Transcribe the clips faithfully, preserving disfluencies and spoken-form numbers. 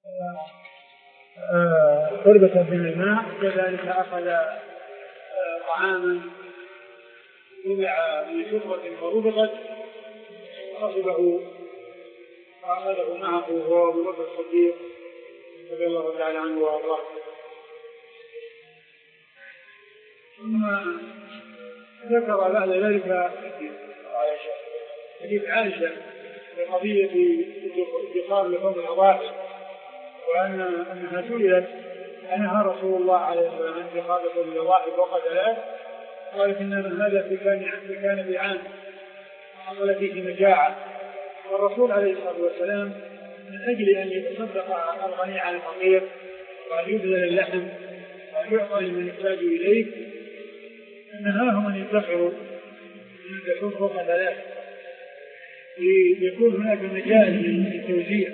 قربة من الماء، كذلك أخذ طعاما وضع في شربة وربطت وصبه وأخذه معه وهو أبو بكر الصديق رضي الله تعالى عنه وأرضاه. ثم ذكر بعد ذلك حديث عائشة في قضية ادخار لحوم الأضاحي، وأن أنها سئلت أنها رسول الله عليه الصلاة والسلام ادخار لحوم الأضاحي فوق ثلاث، قالت إنما هذا في كان بعام حصل فيه مجاعة، والرسول عليه الصلاة والسلام من أجل أن يتصدق الغني عن الفقير وأن يبذل اللحم وأن يعطى لمن يحتاج إليه نهاهم أن يدخروا من اللحوم فوق ثلاث ليكون هناك مجال للتوزيع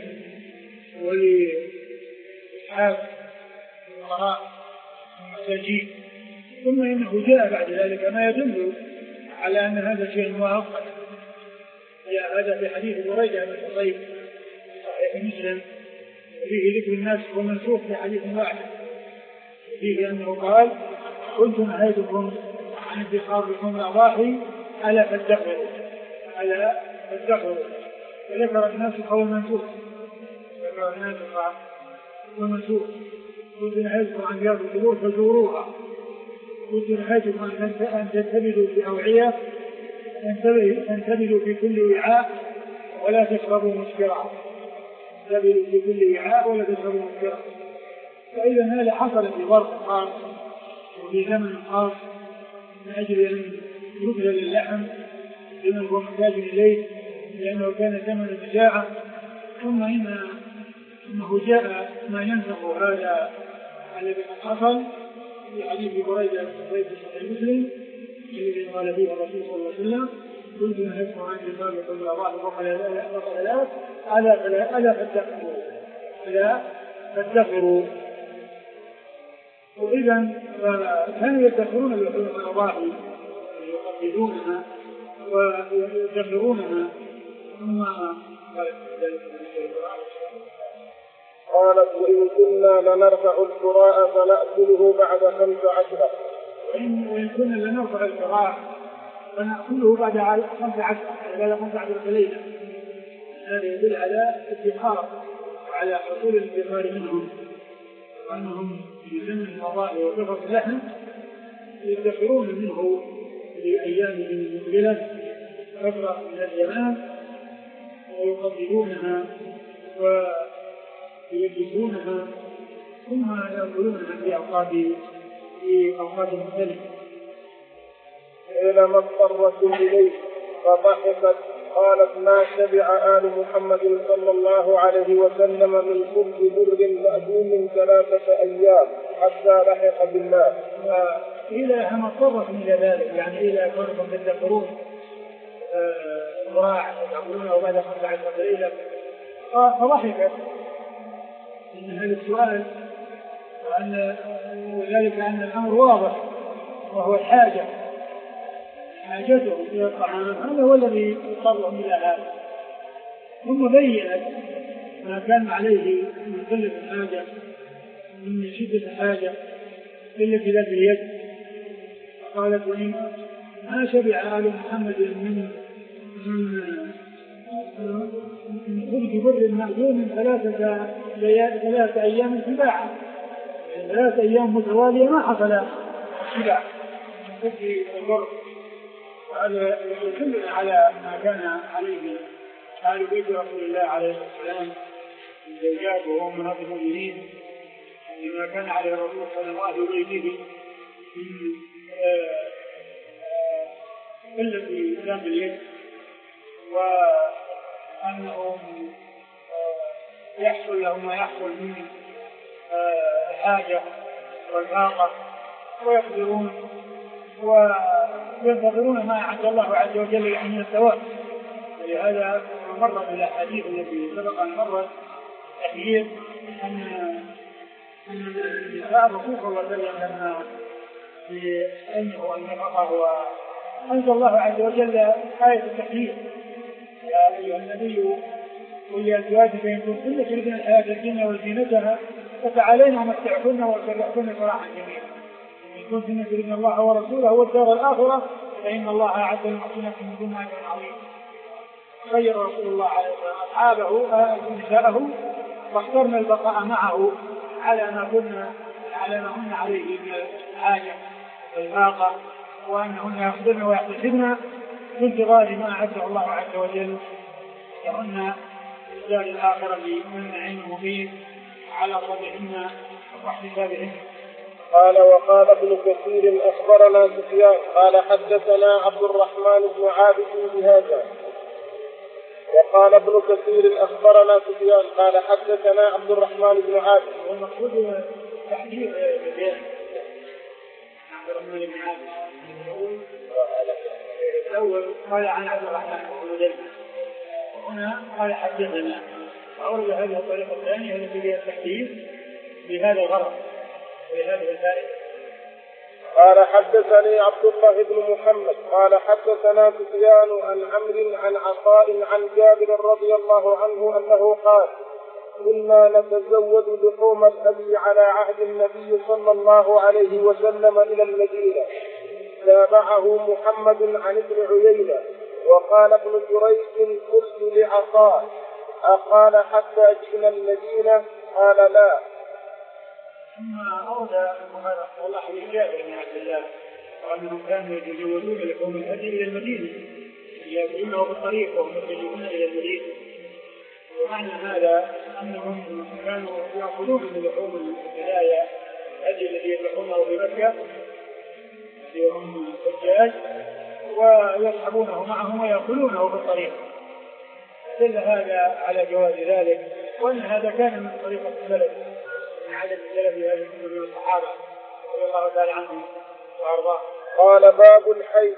ولإسعاف الفقراء والمحتاجين. ثم إنه جاء بعد ذلك ما يدل على أن هذا شيء مؤقت، جاء هذا في حديث بريدة بن الحصيب صحيح مسلم فيه ذكر الناس ومنسوخ في حديث واحد فيه أنه قال كنت نهيتكم عن ادخار لحوم الأضاحي ألا فادخروا ألا فادخروا، فذكر الناس قول منسوخ ذكر الناس قول منسوخ كنت نهيتكم عن زيارة القبور فزوروها، كنت نهيتكم أن تنتبذوا في أوعية تنتبذوا في كل وعاء ولا تشربوا مسكرا، تنتبذوا في كل وعاء ولا تشربوا مسكرا. فإذا هذا حصل في ظرف خاص وفي زمن خاص من أجل أن يبذل اللحم لمن هو محتاج إليه لأنه كان زمن المجاعة. ثم إنه جاء ما ينسخ هذا الذي حصل في حديث بريدة بن صحيح مسلم الذي قال فيه الرسول صلى الله عليه وسلم كنت نهيتكم عن ادخار لحوم الأضاحي فوق ثلاث ألا فادخروا ألا فادخروا. وإذا كانوا يدخرون لحوم الأضاحي يقددونها ويدخرونها. ثم قالت ذلك قالت وإن كنا لنرفع القراء فنأكله بعد خمس عشرة وإن كنا لنرفع القراء فنأكله بعد خمس عشرة بعد خمس عشرة ليلة. هذا يدل على ادخار وعلى حصول الادخار منهم وأنهم في زمن الأضاحي وكثرة اللحم يدخرون منه في أيام المقبلة فترة من الزمان ويقدمونها ويلبسونها ثم يأكلونها في أوقات في أوقات مختلفة. إلى ما اضطرت إليه فضحكت قالت ما شبع آل محمد صلى الله عليه وسلم من خبز بر مأدوم ثلاثة أيام حتى لحق بالماء. إلى أن اضطرت إلى ذلك يعني إلى كونكم تذكرون قراع تأكلونه بعد خمس عشرة ليلة فضحكت من هذا السؤال وأن وذلك أن الأمر واضح وهو الحاجة حاجته إلى الطعام هذا هو الذي يضطرهم إلى هذا. ثم بيّنت ما كان عليه من قلة الحاجة من شدة الحاجة قلة ذات اليد. قالت وإن ما شبع آل محمد من من خبز بر مأدوم ثلاثة ثلاثة أيام سباعا ثلاثة أيام متوالية ما حصل سباع من خبز البر. هذا يدلنا على ما كان عليه آل بيت رسول الله عليه السلام من زوجاته وأمهات المؤمنين لما كان عليه الرسول صلى الله عليه وسلم من قلة ذات اليد وأنهم يحصل لهم ما يحصل من الحاجة والفاقة ويقدرون وينتظرون ما أعد الله عز وجل من الثواب. ولهذا مر بالأحاديث التي سبق أن مرت تحذير أن النساء الرسول صلى الله عليه وسلم لما أنه النفقة وأنزل الله عز وجل آية التحذير يا أيها النبي قل لأزواجك إن كنتن تردن الحياة الدنيا وزينتها فتعالينا ومتعكن وسرحكن سراحا جميلا إن كنتن تردن الله ورسوله والدار الآخرة فإن الله أعد للمحسنات منكن أجرا عظيما. خير رسول الله عليه وسلم أصحابه نساءه واخترنا البقاء معه على ما كنا على ما هن عليه من الحاجة والفاقة وأنهن يخدمن ويحتسبن في انتظار ما أعده الله عز وجل لهن الدار الآخرة من نعيم مبين على صدرهن واحتسابهن. قال وقال ابن كثير أخبرنا سفيان قال حدثنا عبد الرحمن بن عابد بهذا. وقال ابن كثير أخبرنا سفيان قال حدثنا عبد الرحمن بن عابد. والمقصود تحديث بيان عبد الرحمن بن عابد الأول قال عن عبد الرحمن بن عابد وهنا قال حدثنا وأورد هذه الطريقة الثانية التي فيها التحديث بهذا الغرض ولهذه الفائدة. قال حدثني عبد الله بن محمد قال حدثنا سفيان عن عمرو عن عطاء عن جابر رضي الله عنه أنه قال كنا نتزود لحوم الأبي على عهد النبي صلى الله عليه وسلم إلى المدينة. تابعه محمد عن ابن عيينة. وقال ابن جريج قلت لعطاء أقال حتى جئنا المدينة قال لا. ثم أورد الله حديث جابر بن عبد الله وأنهم كانوا يتزودون لحوم الهدي إلى المدينة يأكلونه بالطريق وهم يتجهون إلى المدينة. ومعنى هذا أنهم كانوا يأكلون من لحوم الهدايا الهدي الذي يذبحونه في مكة الذي هم الحجاج ويصحبونه معهم ويأكلونه بالطريق. دل هذا على جواز ذلك وأن هذا كان من طريقة السلف عدد السلف هذه الأمة من الصحابة رضي الله تعالى عنهم وأرضاهم. قال باب الحي.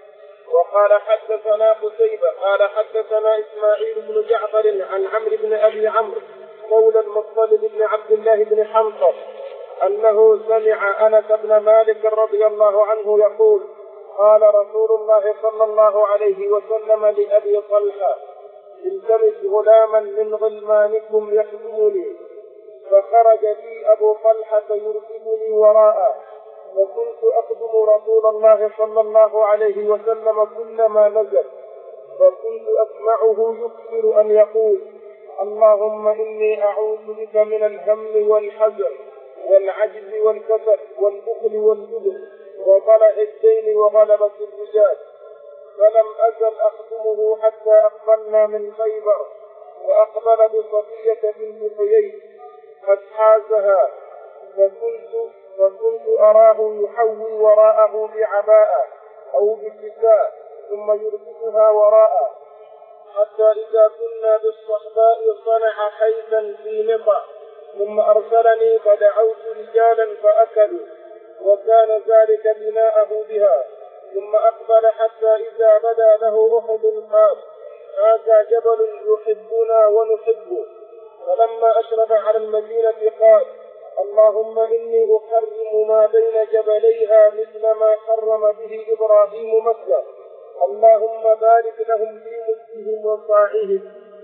وقال حدثنا قتيبة قال حدثنا إسماعيل بن جعفر عن عمرو بن أبي عمرو مولى المطلب بن عبد الله بن حنطب أنه سمع أنس بن مالك رضي الله عنه يقول قال رسول الله صلى الله عليه وسلم لأبي طلحة التمس غلاما من غلمانكم يخدمني. فخرج لي أبو طلحة يركبني وراءه وكنت أخدم رسول الله صلى الله عليه وسلم كلما نزل فكنت أسمعه يكثر أن يقول اللهم إني أعوذ بك من الهم والحزن والعجز والكسل والبخل والجبن وضلع الدين وغلبة الرجال. فلم أزل أخدمه حتى أقبلنا من خيبر وأقبل بصفية بنت حيي قد حازها فكنت, فكنت أراه يحوي وراءه بعباءة أو بكساء ثم يربطها وراءه حتى إذا كنا بالصحباء صنع حيثا في نطع ثم أرسلني فدعوت رجالا فأكلوا وكان ذلك بناءه بها. ثم أقبل حتى إذا بدا له أحد قال هذا جبل يحبنا ونحبه. فلما أشرف على المدينة قال اللهم إني أحرم ما بين جبليها مثل ما حرم به إبراهيم مكة. اللهم بارك لهم في ملكهم وصاعهم.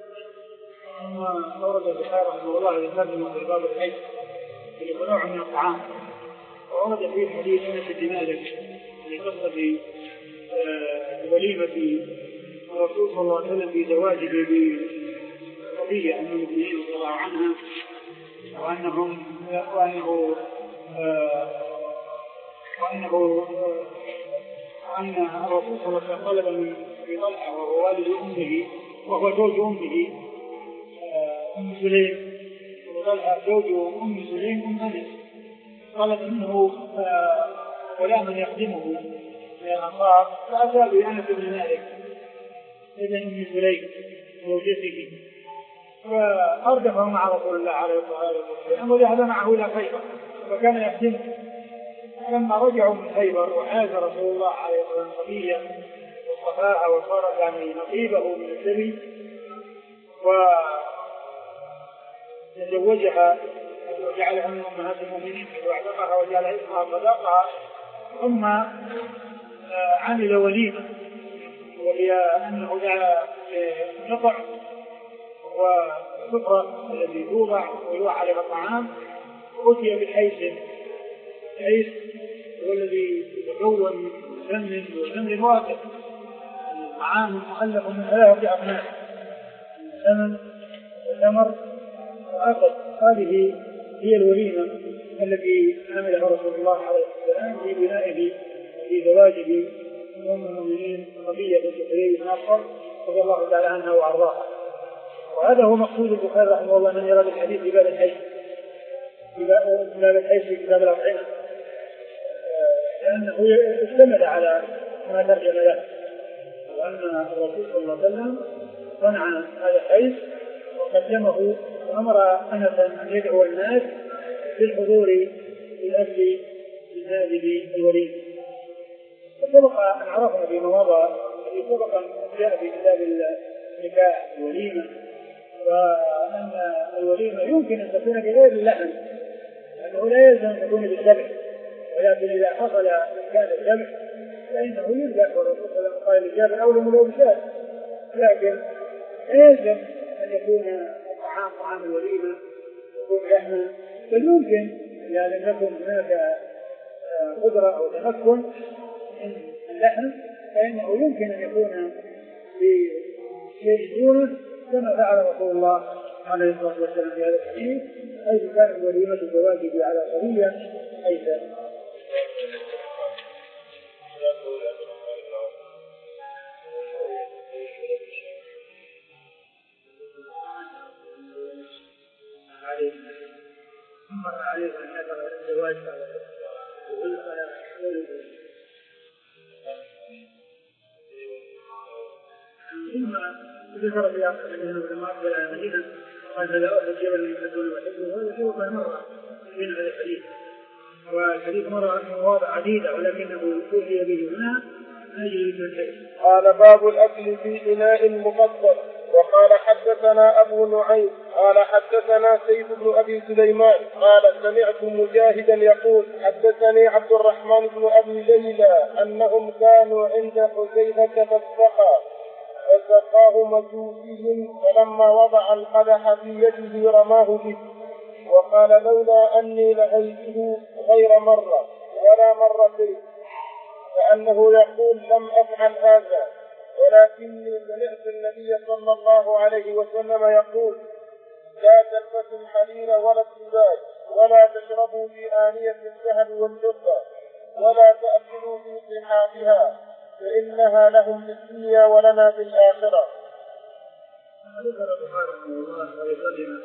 ثم أورد البخاري رحمه الله يترجم في باب الحج في نوع من الطعام وورد فيه حديث أنس بن مالك في قصة وليمة الرسول صلى الله عليه وسلم في زواجه بصفية أم المؤمنين رضي الله عنها وأنهم وأنه وأنه أن الرسول صلى الله عليه وسلم طلب من أبي طلحة وهو والد أمه وهو زوج أمه أم سليم وطلحة زوج أم سليم أم أنس طلب منه غلاما يخدمه من الأنصار فأتى بأنس بن مالك ابن أم سليم زوجته فأردفه مع رسول الله عليه الصلاة والسلام وذهب معه إلى خيبر فكان يخدمه. لما رجعوا من خيبر وحاز رسول الله عليه الصلاة والسلام صفية واصطفاها وصارت يعني نصيبه من السبي وتزوجها وجعلها من أمهات المؤمنين واعتقها وجعل اسمها صداقها ثم عمل وليمة وهي أنه دعا نطع والسفرة الذي توضع ويوضع عليها الطعام، أتي بالحيث. الحيث هو الذي يتكون من سمن وسمن واقف. الطعام مؤلف من ثلاثة أصناف: سمن وثمر وأقط. هذه هي الوليمة التي عملها رسول الله عليه السلام في بنائه في زواجه أم المؤمنين صفية بنت حيي بن أخطب رضي الله تعالى عنها وأرضاها. وهذا هو مقصود البخاري رحمه الله من يرى الحديث في باب الحج في باب الحج في كتاب الأطعمة، لأنه اشتمل على ما ترجم له، وأن الرسول صلى الله عليه وسلم صنع هذا الحج وقدمه وأمر أنس أن يدعو الناس بالحضور للأكل من هذه الوليمة. وسبق أن عرفنا في مواضع التي سبق أن جاء في كتاب النكاح الوليمة، وأن الوليمة يمكن أن تكون بغير اللحم، لأنه لا يلزم أن تكون بالذبح، ولكن إذا حصل إمكان الذبح فإنه يذبح، والرسول صلى الله عليه وسلم قال لجابر أولم لو بشار، لكن لا يلزم أن يكون الطعام طعام الوليمة يكون لحما، بل يمكن إذا لم يكن هناك قدرة أو تمكن من اللحم فإنه يمكن أن يكون بشيء دونه، كما فعل رسول الله عليه الصلاة والسلام في هذا الحديث، حيث كانت وليمة الزواج على صبية حيث مر عليه أن يدعو الزواج على ثم ذكر في آخر من العلماء إلى المدينة قال هذا أحد جبل يحبون ويحبون، وهذا شيء مرة من هذا الحديث، والحديث مرة في مواضع عديدة ولكنه أوحي به هنا أجل من شيء. قال باب الأكل في إناء مفضل. وقال حدثنا أبو نعيم قال حدثنا سيد بن أبي سليمان قال سمعت مجاهدا يقول حدثني عبد الرحمن بن أبي ليلى أنهم كانوا عند حذيفة فاتقى فسقاه مجوسي، فلما وضع القدح في يده رماه به، وقال لولا أني لهيته غير مرة ولا مرتين، كأنه يقول لم أفعل هذا، ولكني سمعت النبي صلى الله عليه وسلم يقول لا تلبسوا الحرير ولا الزجاج، ولا تشربوا في آنية الذهب والفضة، ولا تأكلوا في صحافها، فإنها لهم في الدنيا ولنا في الآخرة. ذكر البخاري رحمه الله ويقدم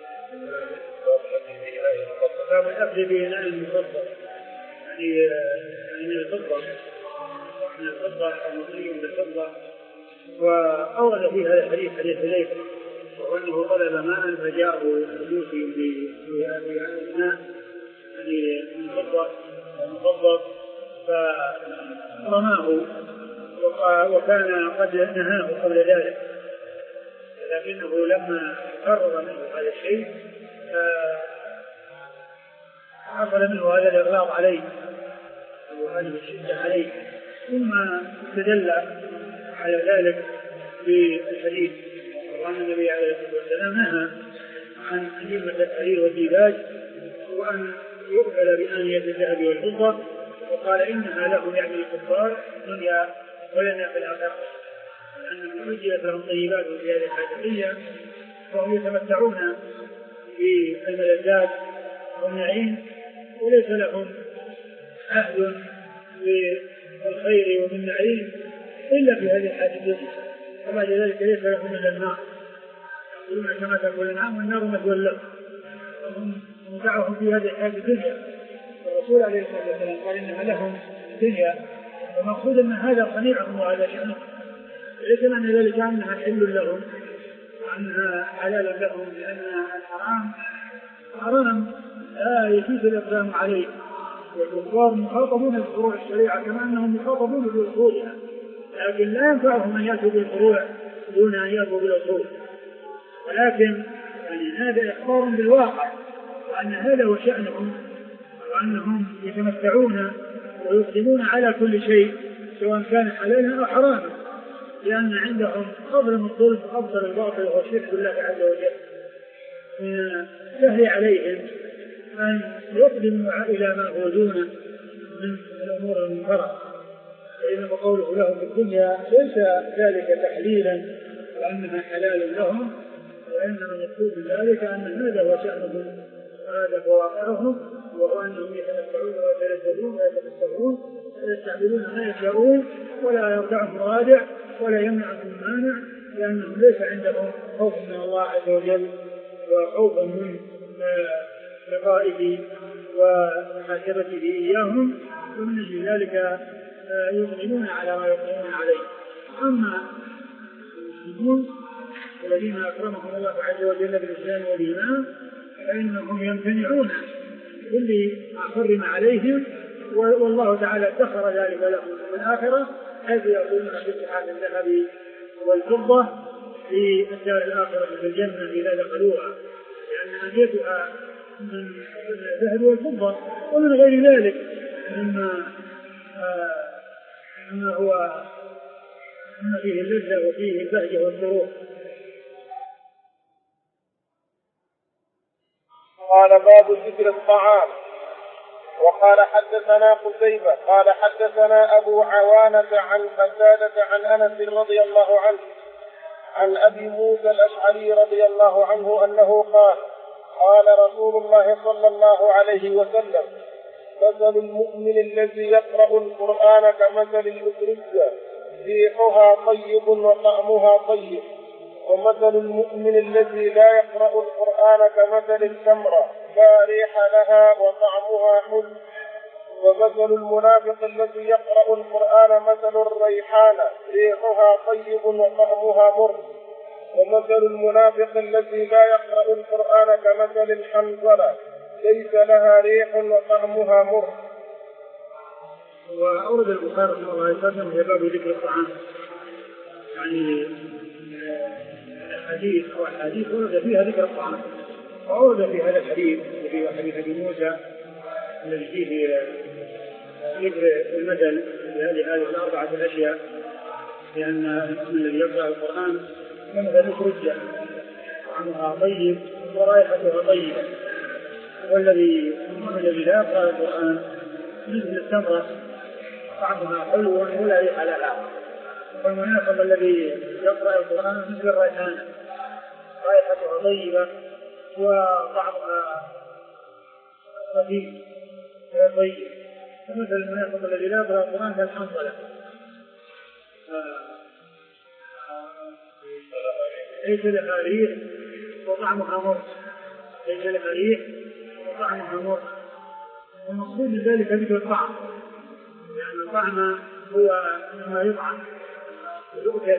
باب الأكل في إناء المفضل، يعني من الفضة من الفضة المصري بالفضة. وأورد في هذا الحديث حديث حذيفة وأنه طلب ماء فجاءه مجوسي بإناء يعني من فضة مفضل فرماه، وكان قد نهاه قبل ذلك، لكنه لما قرر منه هذا الشيء حصل منه هذا الإغلاق عليه وهذه الشدة عليه، ثم استدل على ذلك بالحديث وأن النبي عليه الصلاة والسلام نهى عن أنيمة الحرير والديباج وأن يؤكل بآنية الذهب والفضة، وقال إنها لهم يعني الكفار دنيا ولنا في الآخرة، أنهم أجلت لهم طيبات في هذه الحاجة وهم يتمتعون بالملذات والنعيم، وليس لهم عهد بالخير وبالنعيم إلا في هذه الحاجة، وبعد ذلك ليس لهم إلا النار، يقولون كما تقول النعم والنار مثوى لهم، وهم متعهم في هذه الحاجة الدنيا. الرسول عليه الصلاة والسلام قال إنها لهم دنيا، ومقصود أن هذا صنيعهم وهذا شأنهم، ليس معنى ذلك أنها حل لهم وأنها حلال لهم، لأن الحرام حرام لا يجوز الإقدام عليه، والكفار مخاطبون بفروع الشريعة كما أنهم مخاطبون بأصولها، لكن لا ينفعهم أن يأتوا بالفروع دون أن يأتوا بالأصول، ولكن يعني هذا إخبار بالواقع وأن هذا هو شأنهم، وأنهم يتمتعون ويقدمون على كل شيء سواء كان حلالا أو حراما، لأن عندهم أظلم الظلم أفضل الباطل وهو الشرك بالله عز وجل. سهل عليهم أن يقدموا إلى ما هو دونه من الأمور المنكرة، فإنما قوله لهم في الدنيا ليس ذلك تحليلا وأنها حلال لهم، وإنما المقصود من ذلك أن هذا هو شأنهم وهذا هو واقعهم، وهو أنهم يتمتعون ويتلذذون ويتمتعون ويستعملون ما يشاءون ولا يرجعهم رادع ولا يمنعهم مانع، لأنهم ليس عندهم خوف من الله عز وجل وخوف من لقائه ومحاسبته إياهم، ومن أجل ذلك يقدمون على ما يقدمون عليه. أما المسلمون الذين أكرمهم الله عز وجل بالإسلام والإيمان فإنهم يمتنعون كل ما حرم عليهم، والله تعالى ادخر ذلك لهم في الآخرة، حيث يقولون باتحاد الذهب والفضة في الدار الآخرة في الجنة إذا دخلوها، لأن أنيتها من الذهب والفضة ومن غير ذلك مما مما هو مما فيه اللذة وفيه البهجة والسرور. قال باب ذكر الطعام. وقال حدثنا قتيبة قال حدثنا أبو عوانة عن قتادة عن أنس رضي الله عنه عن أبي موسى الأشعري رضي الله عنه أنه قال قال رسول الله صلى الله عليه وسلم مثل المؤمن الذي يقرأ القرآن كمثل الأترجة ريحها طيب وطعمها طيب، ومثل المؤمن الذي لا يقرأ القرآن كمثل التمرة لا ريح لها وطعمها حلو، ومثل المنافق الذي يقرأ القرآن مثل الريحانة ريحها طيب وطعمها مر، ومثل المنافق الذي لا يقرأ القرآن كمثل الحنظلة ليس لها ريح وطعمها مر. وأورد البخاري رحمه الله وسلم في باب ذكر الطعام، يعني الحديث أو الحديث ورد فيها ذكر الطعام، وأورد في هذا الحديث في حديث أبي موسى الذي فيه ذكر المثل لهذه الأربعة الأشياء، لأن المؤمن الذي يقرأ القرآن كمثل الأترجة طعمها طيب ورائحتها طيبة، والذي المؤمن الذي لا يقرأ القرآن مثل التمرة طعمها حلو ولا ريح لها، والمنافق الذي يقرأ القرآن مثل الريحانة رائحتها طيبة وطعمها خفيف طيب، فمثل المنافق الذي لا يقرأ القرآن كالحنظلة ليس لها ريح وطعمها مر، ليس لها ريح وطعمها مر. والمقصود من ذلك ذكر الطعم، لأن الطعم هو ما يطعم ويؤكل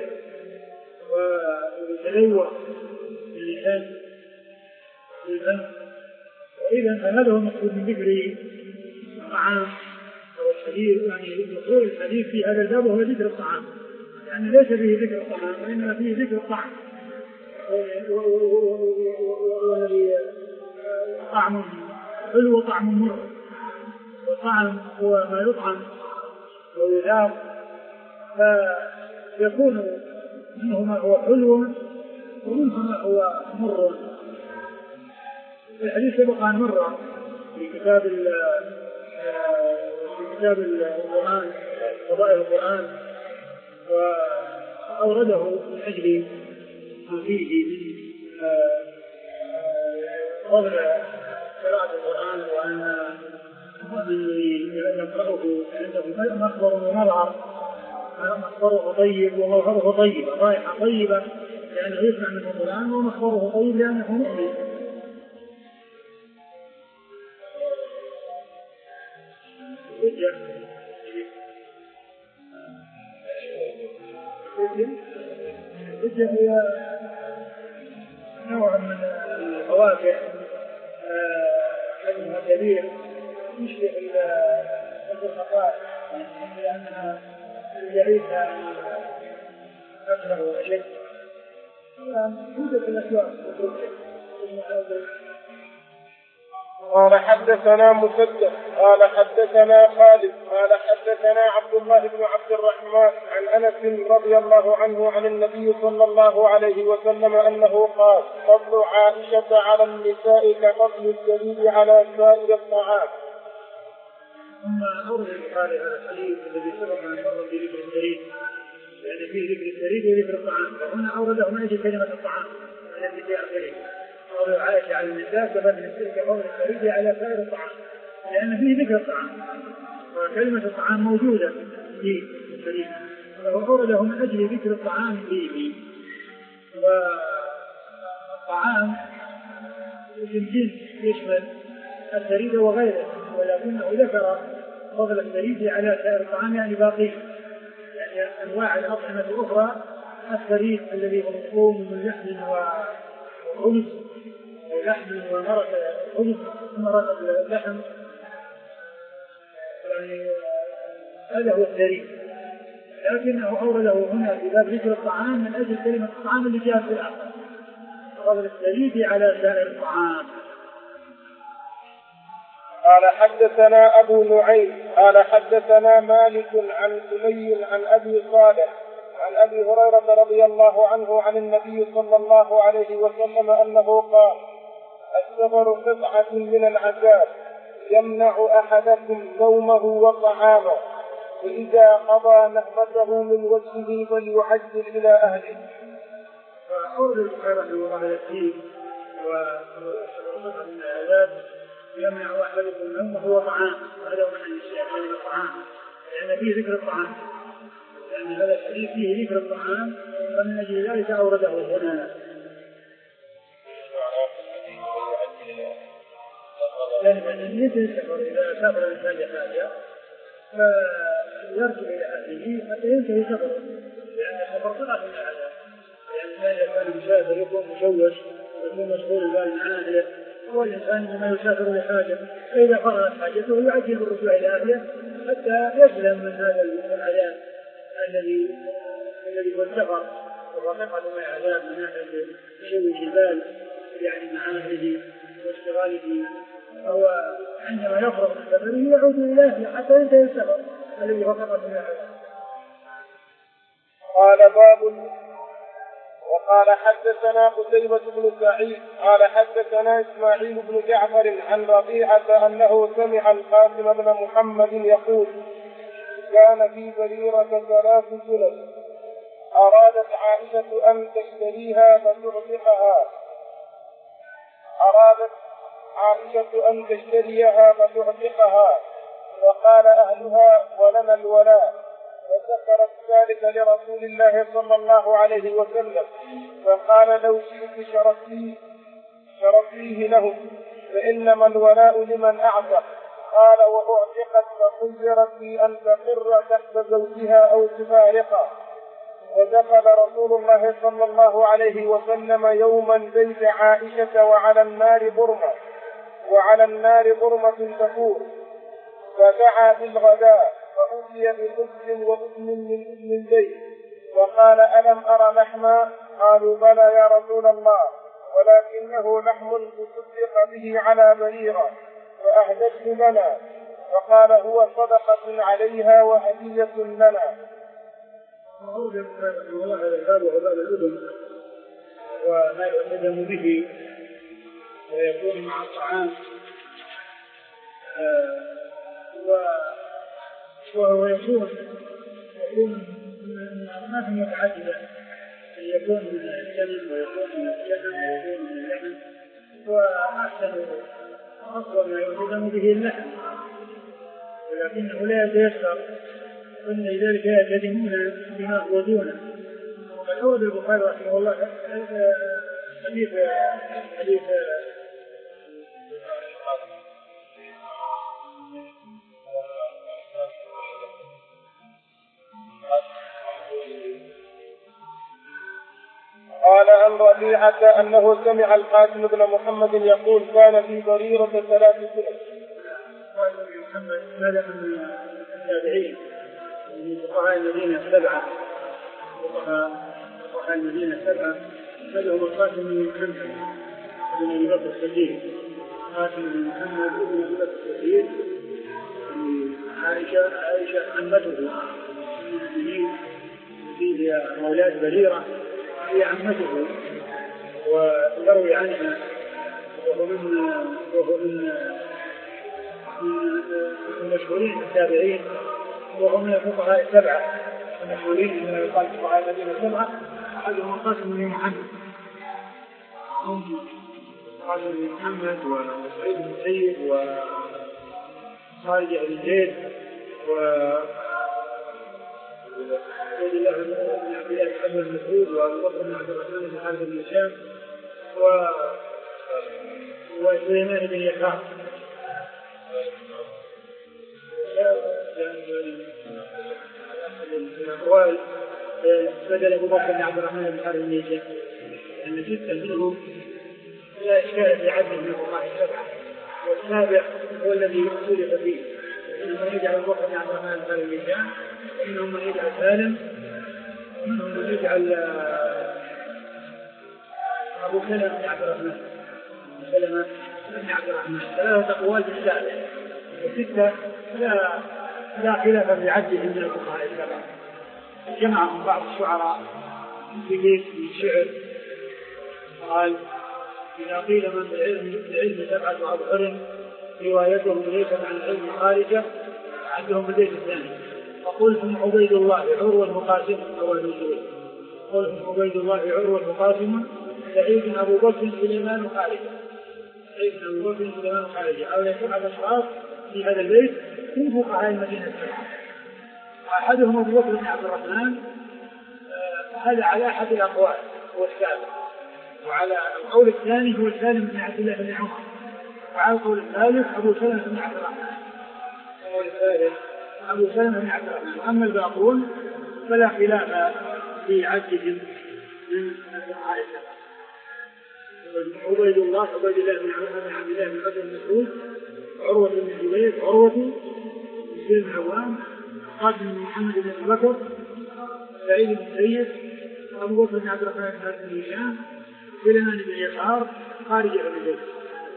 ويتلوى باللسان والفم، وإذا فهذا هو المقصود من ذكر الطعام أو الحديث، يعني دخول الحديث في هذا الباب وهو ذكر الطعام، يعني ليس فيه ذكر الطعام وإنما فيه ذكر الطعم، والذي طعم حلو وطعم مر، والطعم هو ما يطعم ويذاق، فيكون منه ما هو حلو ومنه ما هو مر. الحديث سبق عن مرة في كتاب في كتاب القرآن فضائل القرآن، وأورده من أجل ما فيه من فضل قراءة القرآن، وأن المؤمن الذي يقرأه عنده مخبر ومظهر، مخبره طيب ومظهره طيب، رائحة طيبة لأنه يسمع من القرآن، ومخبره طيب لأنه مؤمن. الحجة هي نوع من الفواكه حجمها كبير يشبه الخطاء، لأنها جريئة أكثر وأشد، توجد في الأسواق. قال حدثنا مسدد قال حدثنا خالد قال حدثنا عبد الله بن عبد الرحمن عن أنس رضي الله عنه عن النبي صلى الله عليه وسلم أنه قال فضل عائشة على النساء كفضل الجليد على سائر الطعام. ثم أورد البخاري هذا الحديث الذي سبق أن مر في ذكر الجليد، يعني فيه ذكر الجليد وذكر الطعام، وهنا أورده من أجل كلمة الطعام التي جاء فيه. فضل عائشة على النساء كفضل الجليد على سائر الطعام، لأن فيه ذكر الطعام وكلمة الطعام موجودة في الحديث، فأورده من أجل ذكر الطعام فيه. والطعام الجنس يشمل الثريد وغيره، ولكنه ذكر فضل الثريد على سائر الطعام يعني باقي، يعني أنواع الأطعمة الأخرى الثريد الذي هو مفهوم من لحم وخبز أو لحم ومرق خبز مرق اللحم، يعني هذا هو الثريد، لكنه أورده هنا في باب ذكر الطعام من أجل كلمة الطعام اللي جاءت في الآخر، فضل الثريد على سائر الطعام. قال حدثنا أبو نعيم قال حدثنا مالك عن سمي عن أبي صالح عن أبي هريرة رضي الله عنه عن النبي صلى الله عليه وسلم أنه قال السفر قطعة من العذاب يمنع أحدكم نومه وطعامه، فإذا قضى نهمته من وجهه فليعجل إلى أهله. فأورد البخاري رحمه الله الحديث وقطعة من العذاب يمنع أحدكم نومه وطعامه، وهذا هو معنى الشيء من الطعام، لأن فيه ذكر الطعام، لأن هذا الحديث فيه ذكر الطعام، ومن أجل ذلك أورده هنا. لأن النساء السفر إذا سافر الإنسان لحاجة فيرجع إلى أهله حتى ينتهي سفره، لأن السفر قطعة من العذاب، لأن إذا كان مسافر يكون مشوش ويكون مشغول البال عن أهله، هو الإنسان لما يسافر لحاجة فإذا فرغت حاجته يعجل بالرجوع إلى أهله حتى يسلم من هذا العذاب الذي الذي هو السفر، وهو قطعة من العذاب من ناحية تشويش البال يعني مع أهله واشتغاله، هو عندما يفرغ من سفره يعود إلى أهله حتى ينتهي السفر الذي هو قطعة من العذاب. قال باب. وقال حدثنا قتيبة بن سعيد قال حدثنا إسماعيل بن جعفر عن ربيعة أنه سمع القاسم بن محمد يقول كان في بريرة ثلاث سنن أرادت عائشة أن تشتريها فتعتقها أرادت عائشة أن تشتريها فتعتقها فقال أهلها ولنا الولاء، فذكرت ذلك لرسول الله صلى الله عليه وسلم فقال لو شئت شرطيه, شرطيه له فإنما الولاء لمن أعتق. قال وأعتقت فخيرت في أن تقر تحت زوجها أو تفارقه. ودخل رسول الله صلى الله عليه وسلم يوما بيت عائشة وعلى النار برمة وعلى النار برمة تفور، فدعا بالغداء فأتي بخبز وأذن من أذن البيت وقال ألم أرى لحما؟ قالوا بلى يا رسول الله، ولكنه لحم تصدق به على بريرة فأهدته لنا، فقال هو صدقة عليها وهدية لنا. وأوجد رحمه الله هذا الباب وهو باب الأذن وما يؤتدم به ويكون مع الطعام، وهو يكون يكون ما في متعددة، يكون من الجنم ويكون من الجنم ويكون من اللحم، وأحسن أفضل ما يؤتدم به اللحم، ولكنه لا يتيسر وإن لذلك يلتزمون بما هو دونه. وقد أورد البخاري رحمه الله حديث حديث قال عن ربيعة أنه سمع القاسم بن محمد يقول كان في بريرة ثلاث سنين. قال محمد هذا من التابعين من فقهاء المدينة السبعة، فقهاء المدينة السبعة هذا هو القاسم بن محمد بن أبي بكر الصديق، قاسم بن محمد بن أبي بكر الصديق عائشة عائشة عمته المؤمنين هي مولاة بريرة هي عمته ويروي عنها وهو من وهو من المشهورين التابعين وهو من الفقهاء السبعة المشهورين من يقال فقهاء المدينة السبعة أحدهم القاسم بن محمد قاسم بن محمد وسعيد بن سيد وخالد بن زيد وعبد الله بن عبد الله بن مسعود وابو بكر بن عبد الرحمن بن خالد بن هشام وسليمان بن يسار الأقوال بدل أبو بكر بن عبد الرحمن بن خالد بن هشام أن جزءا منهم لا إشكال في عدد من الفقهاء السبعة والسابع هو الذي اختلف فيه منهم من يجعل أبو بكر بن عبد الرحمن بن خالد بن هشام منهم من يجعل سالم منهم من يجعل أبو سلمة بن عبد الرحمن سلمة بن عبد الرحمن ثلاثة أقوال في السابع وستة لا لا خلاف في عدهم من الفقهاء السبعة جمعهم بعض الشعراء في بيت من الشعر قال إذا قيل من بالعلم بالعلم سبعة أبحر روايتهم ليس عن العلم خارجة عندهم البيت الثاني فقلتم عبيد الله عروة المقاسم أول نزول قلتم عبيد الله عروة المقاسم سعيد أبو بكر سليمان خارجة سعيد أبو بكر سليمان خارجة أو سبعة أشخاص في هذا البيت من فقهاء المدينة السبعة أحدهم أبو بكر بن عبد الرحمن هذا على أحد الأقوال هو السابق وعلى القول الثاني هو سالم بن عبد الله بن عمر وعلى القول الثالث أبو سلمة بن عبد الرحمن القول الثالث أبو سلمة بن عبد الرحمن أما الباقون فلا خلاف في عدهم من الفقهاء السبعة عبيد الله عبيد الله بن عبد الله بن عبد المسعود عروة بن الزبير عروة بن بن عوام قاسم بن محمد بن بكر سعيد بن سيد أبو بكر بن عبد الرحمن بن هشام سليمان بن يسار خارج بن زيد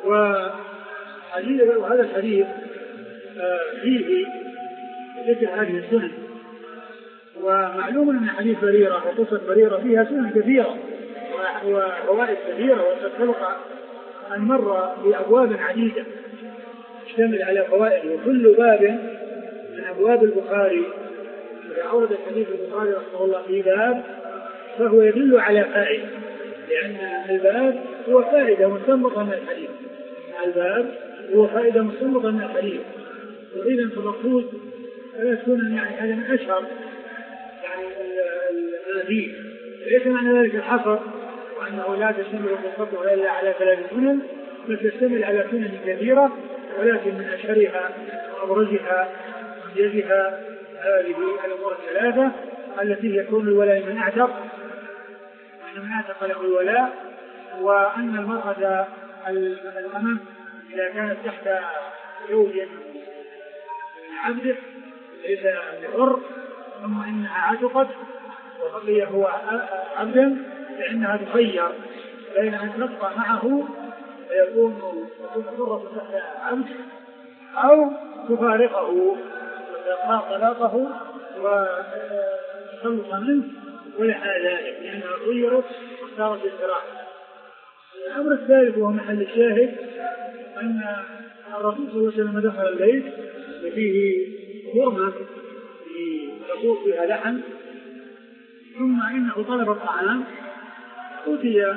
وهذا الحديث فيه ذكر هذه السنن ومعلوم أن حديث بريرة وقصة بريرة فيها سنن كثيرة وفوائد كثيرة وقد سبق أن مر بأبواب عديدة تشتمل على فوائد وكل باب من أبواب البخاري إذا أورد الحديث البخاري رحمه الله في باب فهو يدل على فائدة لأن الباب هو فائدة مستنبطة من الحديث الباب هو فائدة مستنبطة من الحديث وإذا فالمقصود ثلاث سنن يعني هذا من أشهر يعني الحديث ليس معنى ذلك الحصر وأنه لا تشتمل قصته إلا على ثلاث سنن بل تشتمل على سنن كثيرة ولكن من أشهرها وأبرزها وأبرزها هذه الأمور الثلاثة التي يكون الولاء من أعتق وأن من أعتق له الولاء وأن المرأة الأمم إذا كانت تحت زوج عبده ليس بحر ثم إنها عتقت وبقي هو عبدا فإنها تخير بين أن تبقى معه فيكون تكون حرة تحت عبد أو تفارقه وتقع طلاقه وتخلص منه ولها ذلك لأنها خيرت واختارت الفراق. الأمر الثالث وهو محل الشاهد أن الرسول صلى الله عليه وسلم دخل البيت وفيه برمة يطوف فيها لحم ثم إنه طلب الطعام أتي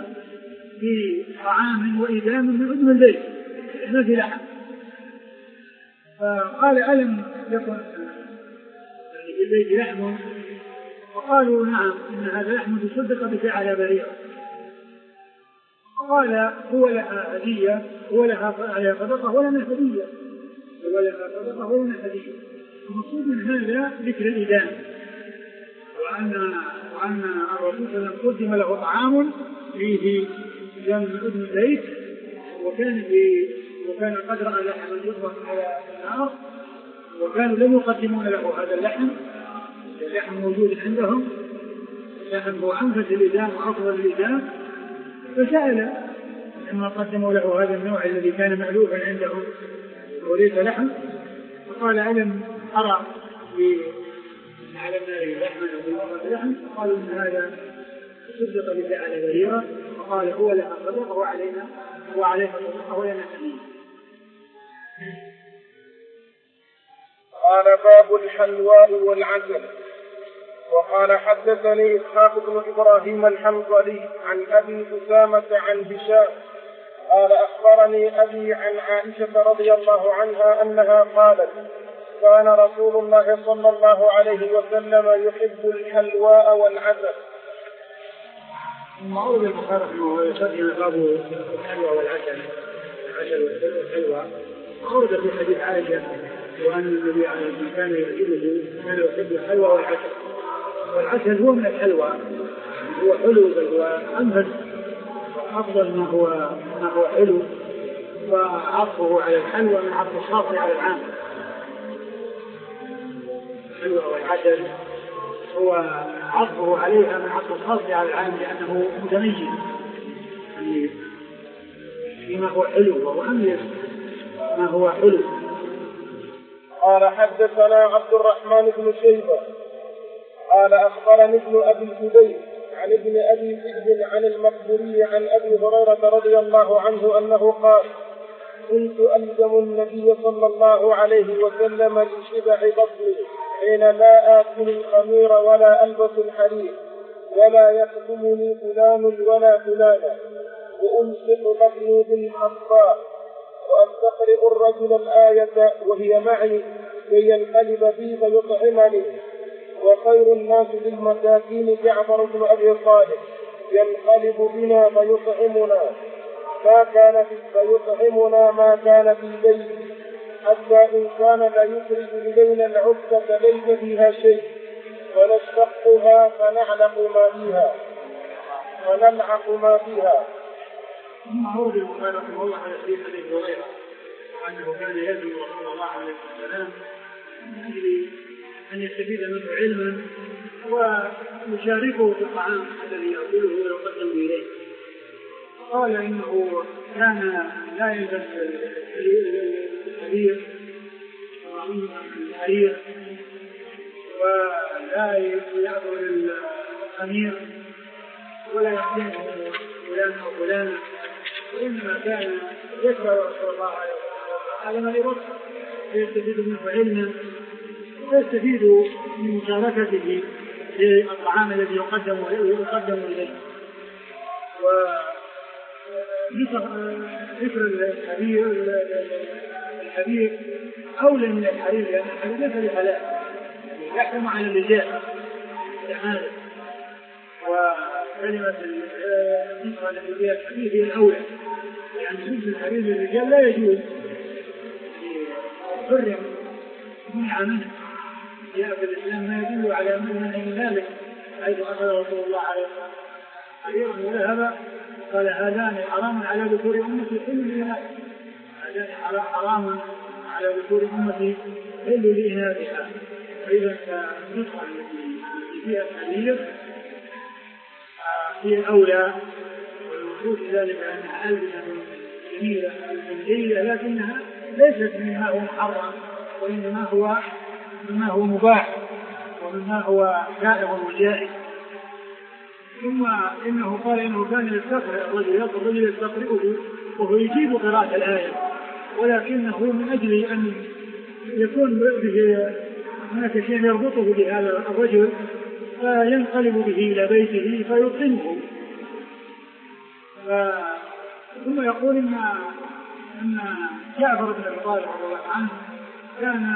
بطعام وإدام من أدم البيت ما في لحم فقال ألم يكن في البيت لحم فقالوا نعم إن هذا لحم تصدق به على بريرة قال هو لها هدية هو لها صدقة ولنا هدية هو لها صدقة ولنا هدية المقصود من هذا ذكر الإدام وأن وأن الرسول صلى الله عليه وسلم قدم له طعام فيه إدام من أدم البيت وكان في وكان قد رأى لحما يطبخ على النار وكانوا لم يقدمون له هذا اللحم اللحم موجود عندهم لحم هو أنفس الإدام وأفضل الإدام فسأل لما قدموا له هذا النوع الذي كان مألوفا عندهم وليس لحم فقال ألم أرى على النار لحما أو لحم، قالوا إن هذا صدق بالله على بريرة، وقال هو لها صدق وعلينا وعلينا صدق ولنا سبيل. قال باب الحلواء والعسل. وقال حدثني إسحاق بن إبراهيم الحنظلي عن أبي أسامة عن هشام قال أخبرني أبي عن عائشة رضي الله عنها أنها قالت كان رسول الله صلى الله عليه وسلم يحب الحلواء والعسل. معروف البخاري رحمه يقدم باب الحلوى والعسل، العسل والحلوى ورد في حديث عائشة وأن النبي عليه الصلاة والسلام كان يعجبه كان يحب الحلوى والعسل. والعسل هو من الحلوى، هو حلو بل هو أنفس أفضل ما هو ما هو حلو، وعطفه على الحلوى من عطف الخاص على العام. الحلوى والعسل هو عطفه عليها من عطف الخاص على العام لأنه متميز فيما هو حلو وهو أميز ما هو حلو. قال حدثنا عبد الرحمن بن شيبة قال أخبرني ابن أبي الزبير عن ابن أبي ذئب عن المقبوري عن أبي هريرة رضي الله عنه أنه قال كنت ألزم النبي صلى الله عليه وسلم لشبع بطني حين لا آكل الخمير ولا ألبس الحرير ولا يخدمني فلان ولا فلانا وأمسك بطني بالحصباء وأستقرئ الرجل الآية وهي معي كي ينقلب بي فيطعمني. وخير الناس للمساكين جعفر بن أبي طالب ينقلب بنا فيطعمنا ما كان في فيطعمنا ما كان في بيته حتى إن كان لا يخرج إلينا العبة ليس فيها شيء فنشتقها فنعلق ما فيها فنلعق ما فيها. ثم أورد البخاري رحمه الله على حديث أبي هريرة أنه كان يدعو رسول الله عليه السلام من أجل أن يستفيد منه علما ويشاركه في الطعام الذي يأكله ويقدم إليه. قال إنه كان لا يلبس الحرير الحرير ولا يأكل الخمير ولا يخدمه فلان أو فلان، وإنما كان يكره رسول الله عليه وسلم على ما يرد ويستفيد منه علما ويستفيد من مشاركته في الطعام الذي يقدم ويقدم إليه. وذكر الحرير الحرير أولى من الحرير لأن الحرير ليس بحلال يحكم على الرجال استعماله، وكلمة النصرة التي فيها الحرير هي الأولى يعني لبس الحرير للرجال لا يجوز حرم منع منه. جاء في الإسلام ما يدل على منع من ذلك حيث أخذ رسول الله عليه وسلم حريرا وذهب قال هذان حرام على ذكور أمتي حل لإناثها، هذان حرام على ذكور أمتي حل لإناثها. فإذا النصرة التي فيها الحرير هي الأولى، والوجود ذلك أنها ألبسة جميلة جيدة لكنها ليست مما هو محرم وإنما هو مما هو مباح ومما هو شائع وجائز. ثم إنه قال إنه كان يستقرئ الرجل الرجل يستقرئه وهو يجيب قراءة الآية، ولكنه من أجل أن يكون به هناك شيء يربطه بهذا الرجل فينقلب به إلى بيته فيطعمه. ثم يقول إن أن جعفر بن أبي طالب رضي الله عنه كان